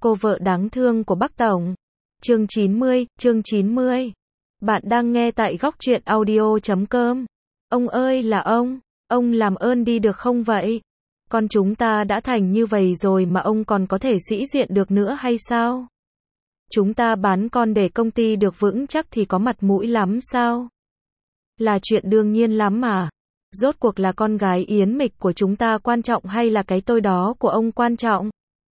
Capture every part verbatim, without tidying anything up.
Cô vợ đáng thương của Bác Tổng. Chương chín mươi, chương chín mươi. Bạn đang nghe tại góc truyện audio chấm com. Ông ơi là ông, ông làm ơn đi được không vậy? Con chúng ta đã thành như vậy rồi mà ông còn có thể sĩ diện được nữa hay sao? Chúng ta bán con để công ty được vững chắc thì có mặt mũi lắm sao? Là chuyện đương nhiên lắm mà. Rốt cuộc là con gái Yến Mịch của chúng ta quan trọng hay là cái tôi đó của ông quan trọng?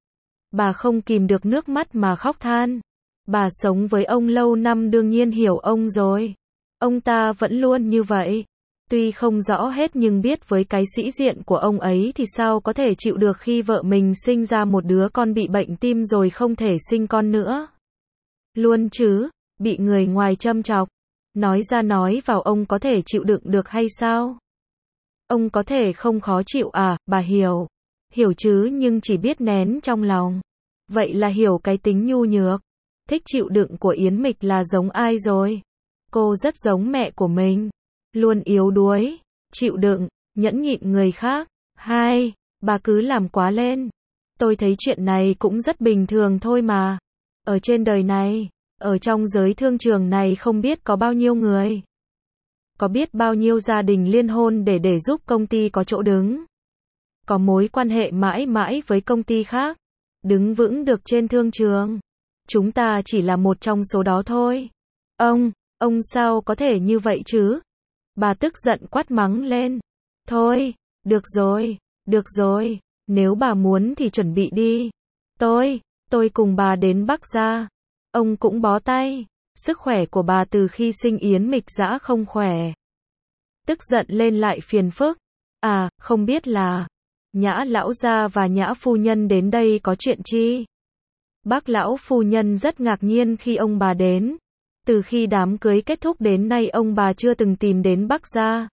Bà không kìm được nước mắt mà khóc than. Bà sống với ông lâu năm đương nhiên hiểu ông rồi. Ông ta vẫn luôn như vậy. Tuy không rõ hết nhưng biết với cái sĩ diện của ông ấy thì sao có thể chịu được khi vợ mình sinh ra một đứa con bị bệnh tim rồi không thể sinh con nữa. Luôn chứ, bị người ngoài châm chọc. Nói ra nói vào ông có thể chịu đựng được hay sao? Ông có thể không khó chịu à, bà hiểu. Hiểu chứ nhưng chỉ biết nén trong lòng. Vậy là hiểu cái tính nhu nhược, thích chịu đựng của Yến Mịch là giống ai rồi? Cô rất giống mẹ của mình. Luôn yếu đuối, chịu đựng, nhẫn nhịn người khác. Hai, bà cứ làm quá lên. Tôi thấy chuyện này cũng rất bình thường thôi mà. Ở trên đời này, ở trong giới thương trường này không biết có bao nhiêu người. Có biết bao nhiêu gia đình liên hôn để để giúp công ty có chỗ đứng. Có mối quan hệ mãi mãi với công ty khác. Đứng vững được trên thương trường. Chúng ta chỉ là một trong số đó thôi. Ông, ông sao có thể như vậy chứ? Bà tức giận quát mắng lên. Thôi, được rồi, được rồi, nếu bà muốn thì chuẩn bị đi. Tôi, tôi cùng bà đến Bắc Gia. Ông cũng bó tay. Sức khỏe của bà từ khi sinh Yến Mịch dã không khỏe. Tức giận lên lại phiền phức. À, không biết là Nhã lão gia và Nhã phu nhân đến đây có chuyện chi? Bác lão phu nhân rất ngạc nhiên khi ông bà đến. Từ khi đám cưới kết thúc đến nay ông bà chưa từng tìm đến Bắc Gia.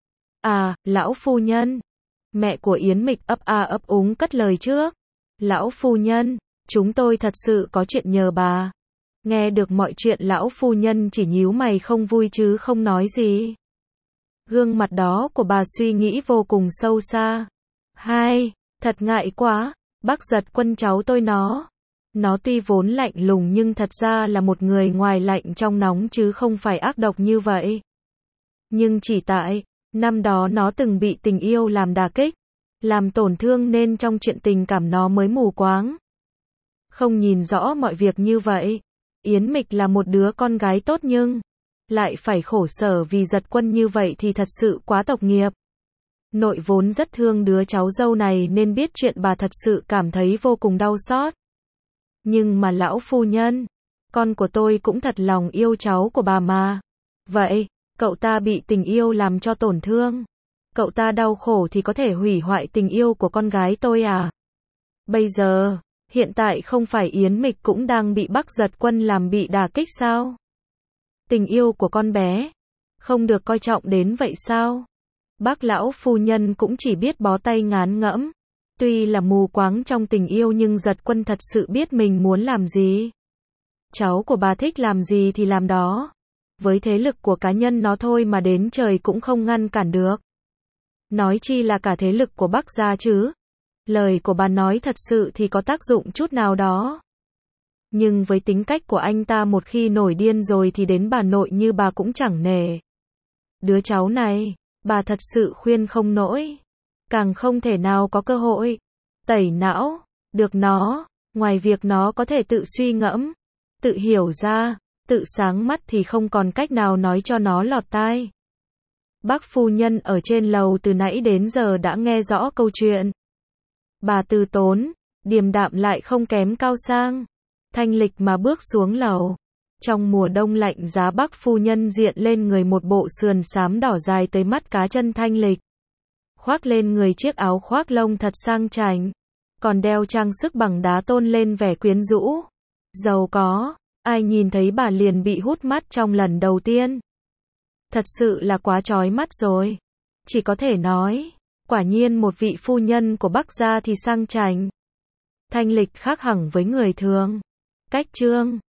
À, lão phu nhân. Mẹ của Yến Mịch ấp a ấp úng cất lời trước. Lão phu nhân, chúng tôi thật sự có chuyện nhờ bà. Nghe được mọi chuyện lão phu nhân chỉ nhíu mày không vui chứ không nói gì. Gương mặt đó của bà suy nghĩ vô cùng sâu xa. Hai, thật ngại quá, bác Giật Quân cháu tôi nó. Nó tuy vốn lạnh lùng nhưng thật ra là một người ngoài lạnh trong nóng chứ không phải ác độc như vậy. Nhưng chỉ tại, năm đó nó từng bị tình yêu làm đả kích, làm tổn thương nên trong chuyện tình cảm nó mới mù quáng. Không nhìn rõ mọi việc như vậy. Yến Mịch là một đứa con gái tốt nhưng lại phải khổ sở vì Giật Quân như vậy thì thật sự quá tộc nghiệp. Nội vốn rất thương đứa cháu dâu này nên biết chuyện bà thật sự cảm thấy vô cùng đau xót. Nhưng mà lão phu nhân, con của tôi cũng thật lòng yêu cháu của bà mà. Vậy, cậu ta bị tình yêu làm cho tổn thương. Cậu ta đau khổ thì có thể hủy hoại tình yêu của con gái tôi à? Bây giờ, hiện tại không phải Yến Mịch cũng đang bị bác Giật Quân làm bị đả kích sao? Tình yêu của con bé không được coi trọng đến vậy sao? Bác lão phu nhân cũng chỉ biết bó tay ngán ngẫm. Tuy là mù quáng trong tình yêu nhưng Giật Quân thật sự biết mình muốn làm gì. Cháu của bà thích làm gì thì làm đó. Với thế lực của cá nhân nó thôi mà đến trời cũng không ngăn cản được. Nói chi là cả thế lực của Bắc Gia chứ. Lời của bà nói thật sự thì có tác dụng chút nào đó. Nhưng với tính cách của anh ta một khi nổi điên rồi thì đến bà nội như bà cũng chẳng nể. Đứa cháu này, bà thật sự khuyên không nổi. Càng không thể nào có cơ hội tẩy não được nó, ngoài việc nó có thể tự suy ngẫm, tự hiểu ra, tự sáng mắt thì không còn cách nào nói cho nó lọt tai. Bác phu nhân ở trên lầu từ nãy đến giờ đã nghe rõ câu chuyện. Bà từ tốn, điềm đạm lại không kém cao sang, thanh lịch mà bước xuống lầu. Trong mùa đông lạnh giá bác phu nhân diện lên người một bộ sườn xám đỏ dài tới mắt cá chân thanh lịch. Khoác lên người chiếc áo khoác lông thật sang chảnh, còn đeo trang sức bằng đá tôn lên vẻ quyến rũ, giàu có. Ai nhìn thấy bà liền bị hút mắt trong lần đầu tiên. Thật sự là quá chói mắt rồi. Chỉ có thể nói, quả nhiên một vị phu nhân của Bắc Gia thì sang chảnh, thanh lịch khác hẳn với người thường. Cách trương,